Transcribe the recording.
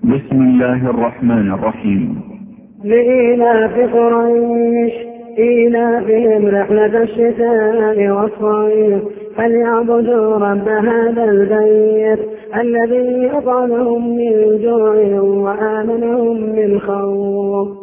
بسم الله الرحمن الرحيم. لإيلاف قريش إيلافهم رحلة الشتاء والصيف فليعبدوا رب هذا البيت الذي أطعمهم من جوع وآمنهم من خوف.